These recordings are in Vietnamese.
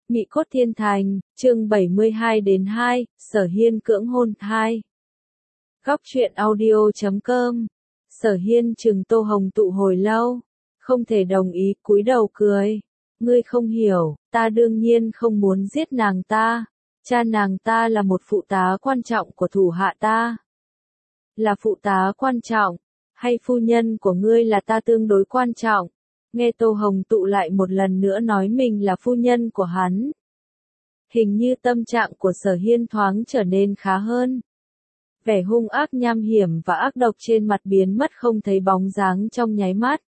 Mị cốt thiên thành, chương 72-2, Sở Hiên cưỡng hôn 2. Góc truyện audio.com. Sở Hiên chừng Tô Hồng Tụ hồi lâu, không thể đồng ý, cúi đầu cười. Ngươi không hiểu, ta đương nhiên không muốn giết nàng ta. Cha nàng ta là một phụ tá quan trọng của thủ hạ ta. Là phụ tá quan trọng, hay phu nhân của ngươi là ta tương đối quan trọng? Nghe Tô Hồng Tụ lại một lần nữa nói mình là phu nhân của hắn. Hình như tâm trạng của Sở Hiên thoáng trở nên khá hơn. Vẻ hung ác nham hiểm và ác độc trên mặt biến mất không thấy bóng dáng trong nháy mắt.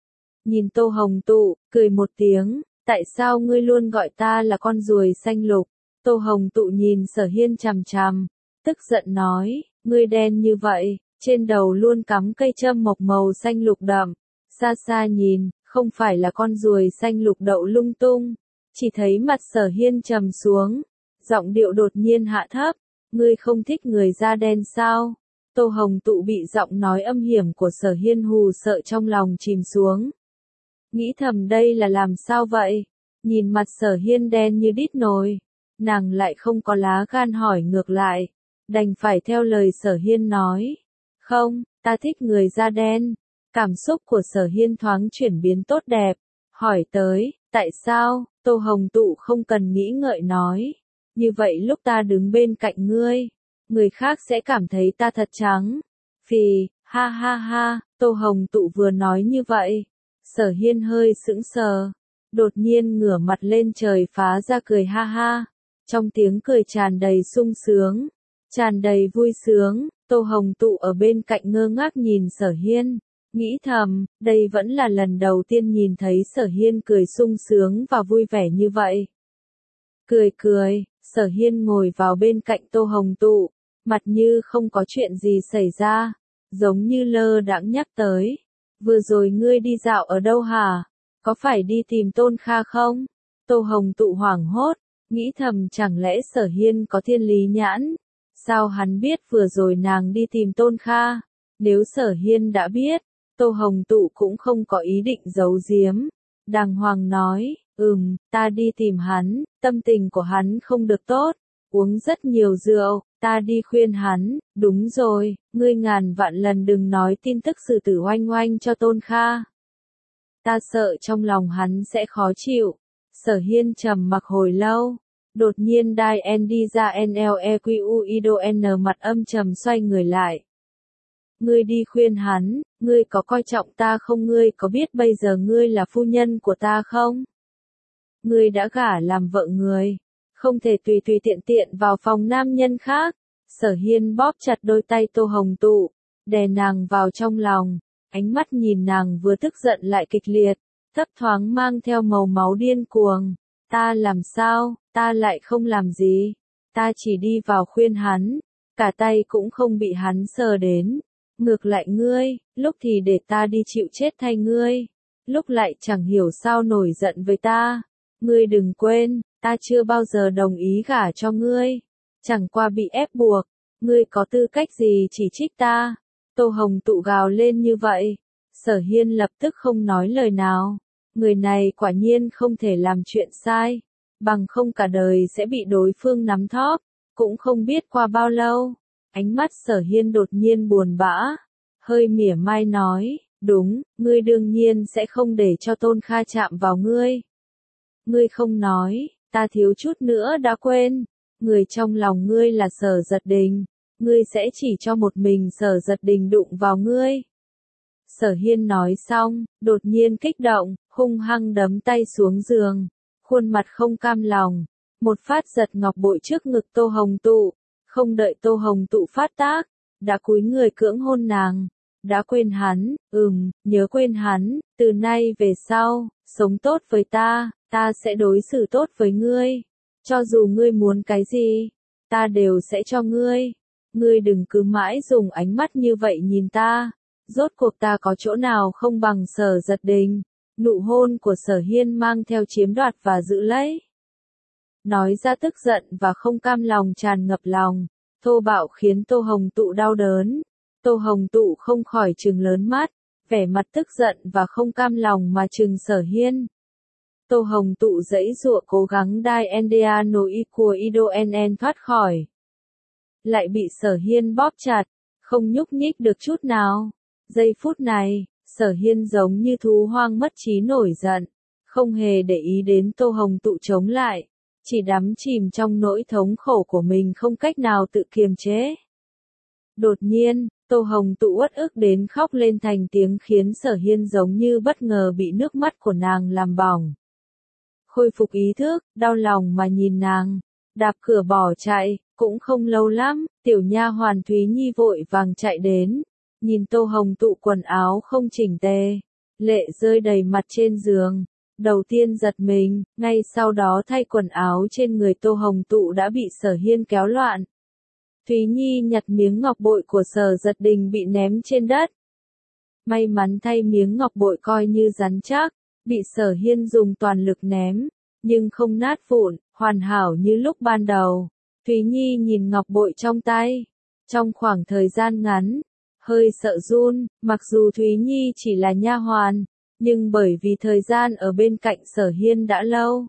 Nhìn Tô Hồng Tụ, cười một tiếng, tại sao ngươi luôn gọi ta là con ruồi xanh lục? Tô Hồng Tụ nhìn Sở Hiên chằm chằm, tức giận nói, ngươi đen như vậy, trên đầu luôn cắm cây châm mộc màu xanh lục đậm. Xa xa nhìn, không phải là con ruồi xanh lục đậu lung tung, chỉ thấy mặt Sở Hiên trầm xuống, giọng điệu đột nhiên hạ thấp, ngươi không thích người da đen sao? Tô Hồng Tụ bị giọng nói âm hiểm của Sở Hiên hù sợ trong lòng chìm xuống. Nghĩ thầm đây là làm sao vậy? Nhìn mặt Sở Hiên đen như đít nồi, nàng lại không có lá gan hỏi ngược lại, đành phải theo lời Sở Hiên nói. Không, ta thích người da đen. Cảm xúc của Sở Hiên thoáng chuyển biến tốt đẹp, hỏi tới, tại sao? Tô Hồng Tụ không cần nghĩ ngợi nói, như vậy lúc ta đứng bên cạnh ngươi, người khác sẽ cảm thấy ta thật trắng. Phì, ha ha ha, Tô Hồng Tụ vừa nói như vậy, Sở Hiên hơi sững sờ, đột nhiên ngửa mặt lên trời phá ra cười ha ha, trong tiếng cười tràn đầy sung sướng, tràn đầy vui sướng. Tô Hồng Tụ ở bên cạnh ngơ ngác nhìn Sở Hiên, nghĩ thầm, đây vẫn là lần đầu tiên nhìn thấy Sở Hiên cười sung sướng và vui vẻ như vậy. Cười cười, Sở Hiên ngồi vào bên cạnh Tô Hồng Tụ, mặt như không có chuyện gì xảy ra, giống như lơ đãng nhắc tới. Vừa rồi ngươi đi dạo ở đâu hả? Có phải đi tìm Tôn Kha không? Tô Hồng Tụ hoảng hốt, nghĩ thầm chẳng lẽ Sở Hiên có thiên lý nhãn? Sao hắn biết vừa rồi nàng đi tìm Tôn Kha? Nếu Sở Hiên đã biết, Tô Hồng Tụ cũng không có ý định giấu giếm. Đàng hoàng nói, ta đi tìm hắn, tâm tình của hắn không được tốt, uống rất nhiều rượu, ta đi khuyên hắn, đúng rồi, ngươi ngàn vạn lần đừng nói tin tức sử tử oanh oanh cho Tôn Kha. Ta sợ trong lòng hắn sẽ khó chịu. Sở Hiên trầm mặc hồi lâu, đột nhiên đai en đi ra NLEQUIDO N mặt âm trầm xoay người lại. Ngươi đi khuyên hắn, ngươi có coi trọng ta không? Ngươi có biết bây giờ ngươi là phu nhân của ta không? Ngươi đã gả làm vợ người, không thể tùy tùy tiện tiện vào phòng nam nhân khác. Sở Hiên bóp chặt đôi tay Tô Hồng Tụ, đè nàng vào trong lòng, ánh mắt nhìn nàng vừa tức giận lại kịch liệt, thấp thoáng mang theo màu máu điên cuồng. Ta làm sao? Ta lại không làm gì. Ta chỉ đi vào khuyên hắn, cả tay cũng không bị hắn sờ đến. Ngược lại ngươi, lúc thì để ta đi chịu chết thay ngươi, lúc lại chẳng hiểu sao nổi giận với ta. Ngươi đừng quên, ta chưa bao giờ đồng ý gả cho ngươi, chẳng qua bị ép buộc. Ngươi có tư cách gì chỉ trích ta? Tô Hồng Tụ gào lên như vậy, Sở Hiên lập tức không nói lời nào. Người này quả nhiên không thể làm chuyện sai, bằng không cả đời sẽ bị đối phương nắm thóp. Cũng không biết qua bao lâu, ánh mắt Sở Hiên đột nhiên buồn bã, hơi mỉa mai nói, đúng, ngươi đương nhiên sẽ không để cho Tôn Kha chạm vào ngươi. Ngươi không nói, ta thiếu chút nữa đã quên, người trong lòng ngươi là Sở Giật Đình, ngươi sẽ chỉ cho một mình Sở Giật Đình đụng vào ngươi. Sở Hiên nói xong, đột nhiên kích động, hung hăng đấm tay xuống giường, khuôn mặt không cam lòng, một phát giật ngọc bội trước ngực Tô Hồng Tụ, không đợi Tô Hồng Tụ phát tác, đã cúi người cưỡng hôn nàng. Đã quên hắn? Nhớ quên hắn. Từ nay về sau, sống tốt với ta, ta sẽ đối xử tốt với ngươi. Cho dù ngươi muốn cái gì, ta đều sẽ cho ngươi. Ngươi đừng cứ mãi dùng ánh mắt như vậy nhìn ta. Rốt cuộc ta có chỗ nào không bằng Sở Giật Đình? Nụ hôn của Sở Hiên mang theo chiếm đoạt và giữ lấy. Nói ra tức giận và không cam lòng tràn ngập lòng, thô bạo khiến Tô Hồng Tụ đau đớn. Tô Hồng Tụ không khỏi trừng lớn mắt, vẻ mặt tức giận và không cam lòng mà trừng Sở Hiên. Tô Hồng Tụ giãy giụa cố gắng đai NDA nối của Ido NN thoát khỏi. Lại bị Sở Hiên bóp chặt, không nhúc nhích được chút nào. Giây phút này, Sở Hiên giống như thú hoang mất trí nổi giận, không hề để ý đến Tô Hồng Tụ chống lại, chỉ đắm chìm trong nỗi thống khổ của mình không cách nào tự kiềm chế. Đột nhiên, Tô Hồng Tụ uất ức đến khóc lên thành tiếng khiến Sở Hiên giống như bất ngờ bị nước mắt của nàng làm bỏng. Khôi phục ý thức, đau lòng mà nhìn nàng, đạp cửa bỏ chạy, cũng không lâu lắm, tiểu nha hoàn Thúy Nhi vội vàng chạy đến, nhìn Tô Hồng Tụ quần áo không chỉnh tề, lệ rơi đầy mặt trên giường, đầu tiên giật mình, ngay sau đó thay quần áo trên người Tô Hồng Tụ đã bị Sở Hiên kéo loạn. Thúy Nhi nhặt miếng ngọc bội của Sở Giật Đình bị ném trên đất. May mắn thay miếng ngọc bội coi như rắn chắc, bị Sở Hiên dùng toàn lực ném, nhưng không nát vụn, hoàn hảo như lúc ban đầu. Thúy Nhi nhìn ngọc bội trong tay, trong khoảng thời gian ngắn, hơi sợ run, mặc dù Thúy Nhi chỉ là nha hoàn, nhưng bởi vì thời gian ở bên cạnh Sở Hiên đã lâu,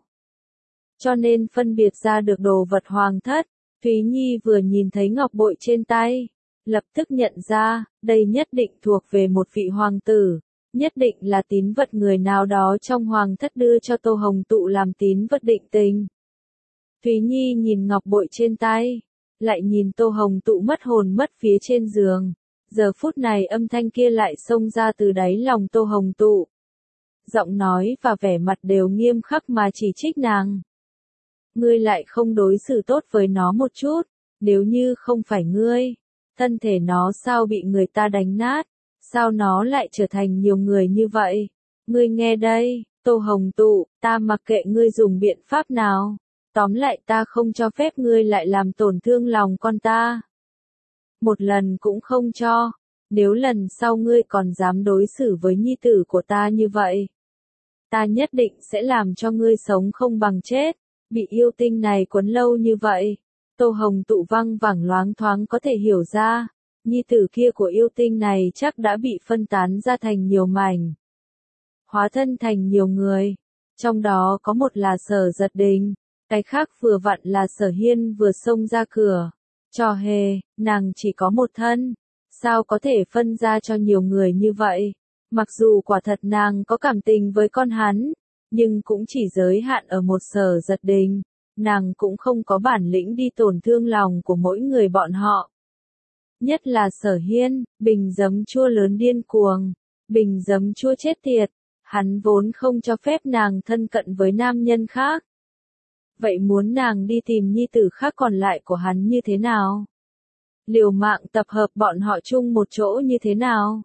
cho nên phân biệt ra được đồ vật hoàng thất. Thúy Nhi vừa nhìn thấy ngọc bội trên tay, lập tức nhận ra, đây nhất định thuộc về một vị hoàng tử, nhất định là tín vật người nào đó trong hoàng thất đưa cho Tô Hồng Tụ làm tín vật định tình. Thúy Nhi nhìn ngọc bội trên tay, lại nhìn Tô Hồng Tụ mất hồn mất vía trên giường, giờ phút này âm thanh kia lại xông ra từ đáy lòng Tô Hồng Tụ. Giọng nói và vẻ mặt đều nghiêm khắc mà chỉ trích nàng. Ngươi lại không đối xử tốt với nó một chút, nếu như không phải ngươi, thân thể nó sao bị người ta đánh nát, sao nó lại trở thành nhiều người như vậy? Ngươi nghe đây, Tô Hồng Tụ, ta mặc kệ ngươi dùng biện pháp nào, tóm lại ta không cho phép ngươi lại làm tổn thương lòng con ta. Một lần cũng không cho, nếu lần sau ngươi còn dám đối xử với nhi tử của ta như vậy, ta nhất định sẽ làm cho ngươi sống không bằng chết. Bị yêu tinh này quấn lâu như vậy, Tô Hồng Tụ văng vẳng loáng thoáng có thể hiểu ra, nhi tử kia của yêu tinh này chắc đã bị phân tán ra thành nhiều mảnh, hóa thân thành nhiều người, trong đó có một là Sở Giật Đình, cái khác vừa vặn là Sở Hiên vừa xông ra cửa. Trò hề, nàng chỉ có một thân, sao có thể phân ra cho nhiều người như vậy? Mặc dù quả thật nàng có cảm tình với con hắn, nhưng cũng chỉ giới hạn ở một Sở Giật Đình, nàng cũng không có bản lĩnh đi tổn thương lòng của mỗi người bọn họ. Nhất là Sở Hiên, bình giấm chua lớn điên cuồng, bình giấm chua chết tiệt, hắn vốn không cho phép nàng thân cận với nam nhân khác. Vậy muốn nàng đi tìm nhi tử khác còn lại của hắn như thế nào? Liều mạng tập hợp bọn họ chung một chỗ như thế nào?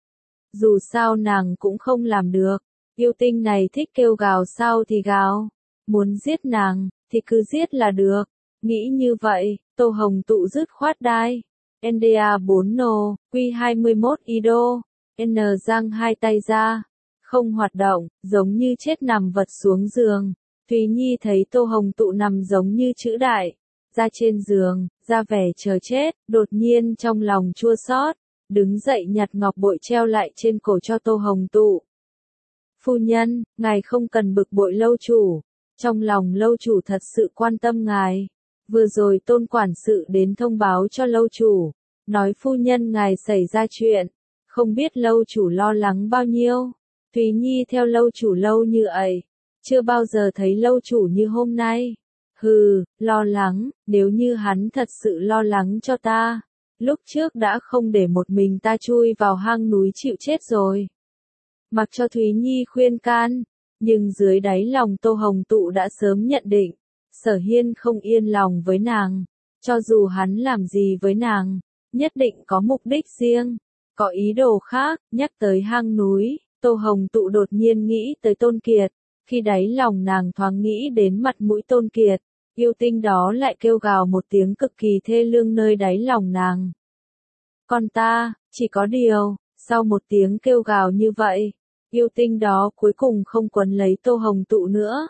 Dù sao nàng cũng không làm được. Yêu tinh này thích kêu gào sao thì gào, muốn giết nàng, thì cứ giết là được. Nghĩ như vậy, Tô Hồng Tụ dứt khoát đai. NDA 4 nô, Q21 Ido, N giang hai tay ra, không hoạt động, giống như chết nằm vật xuống giường. Thúy Nhi thấy Tô Hồng Tụ nằm giống như chữ đại, ra trên giường, ra vẻ chờ chết, đột nhiên trong lòng chua xót, đứng dậy nhặt ngọc bội treo lại trên cổ cho Tô Hồng Tụ. Phu nhân, ngài không cần bực bội lâu chủ, trong lòng lâu chủ thật sự quan tâm ngài. Vừa rồi Tôn quản sự đến thông báo cho lâu chủ, nói phu nhân ngài xảy ra chuyện, không biết lâu chủ lo lắng bao nhiêu. Thúy Nhi theo lâu chủ lâu như ấy, chưa bao giờ thấy lâu chủ như hôm nay. Hừ, lo lắng, nếu như hắn thật sự lo lắng cho ta, lúc trước đã không để một mình ta chui vào hang núi chịu chết rồi. Mặc cho Thúy Nhi khuyên can, nhưng dưới đáy lòng Tô Hồng Tụ đã sớm nhận định, Sở Hiên không yên lòng với nàng, cho dù hắn làm gì với nàng, nhất định có mục đích riêng, có ý đồ khác. Nhắc tới hang núi, Tô Hồng Tụ đột nhiên nghĩ tới Tôn Kiệt, khi đáy lòng nàng thoáng nghĩ đến mặt mũi Tôn Kiệt, yêu tinh đó lại kêu gào một tiếng cực kỳ thê lương nơi đáy lòng nàng. Còn ta, chỉ có điều, sau một tiếng kêu gào như vậy, yêu tinh đó cuối cùng không quấn lấy Tô Hồng Tụ nữa.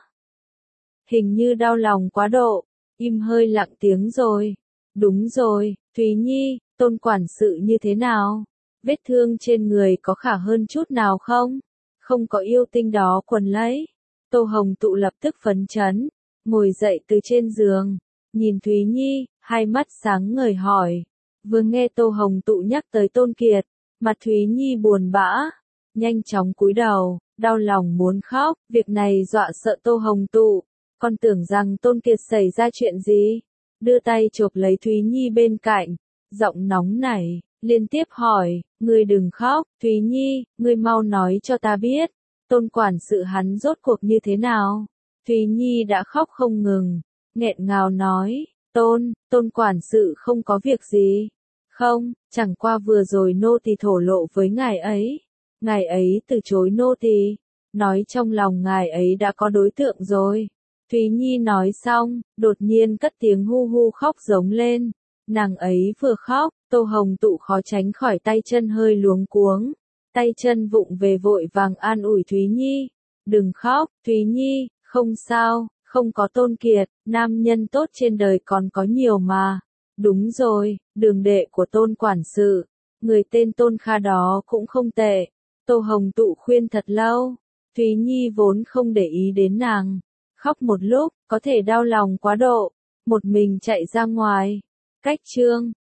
Hình như đau lòng quá độ, im hơi lặng tiếng rồi. Đúng rồi, Thúy Nhi, Tôn quản sự như thế nào? Vết thương trên người có khả hơn chút nào không? Không có yêu tinh đó quấn lấy. Tô Hồng Tụ lập tức phấn chấn, ngồi dậy từ trên giường, nhìn Thúy Nhi, hai mắt sáng ngời hỏi. Vừa nghe Tô Hồng Tụ nhắc tới Tôn Kiệt, mặt Thúy Nhi buồn bã, nhanh chóng cúi đầu, đau lòng muốn khóc, việc này dọa sợ Tô Hồng Tụ, con tưởng rằng Tôn Kiệt xảy ra chuyện gì, đưa tay chộp lấy Thúy Nhi bên cạnh, giọng nóng nảy, liên tiếp hỏi, ngươi đừng khóc, Thúy Nhi, ngươi mau nói cho ta biết, Tôn quản sự hắn rốt cuộc như thế nào? Thúy Nhi đã khóc không ngừng, nghẹn ngào nói, Tôn quản sự không có việc gì. Không, chẳng qua vừa rồi nô tỳ thổ lộ với ngài ấy từ chối nô tỳ, nói trong lòng ngài ấy đã có đối tượng rồi. Thúy Nhi nói xong, đột nhiên cất tiếng hu hu khóc giống lên, nàng ấy vừa khóc, Tô Hồng Tụ khó tránh khỏi tay chân hơi luống cuống, tay chân vụng về vội vàng an ủi Thúy Nhi, đừng khóc, Thúy Nhi, không sao, không có Tôn Kiệt, nam nhân tốt trên đời còn có nhiều mà. Đúng rồi, đường đệ của Tôn quản sự, người tên Tôn Kha đó cũng không tệ. Tô Hồng Tụ khuyên thật lâu, Thúy Nhi vốn không để ý đến nàng, khóc một lúc, có thể đau lòng quá độ, một mình chạy ra ngoài. Cách chương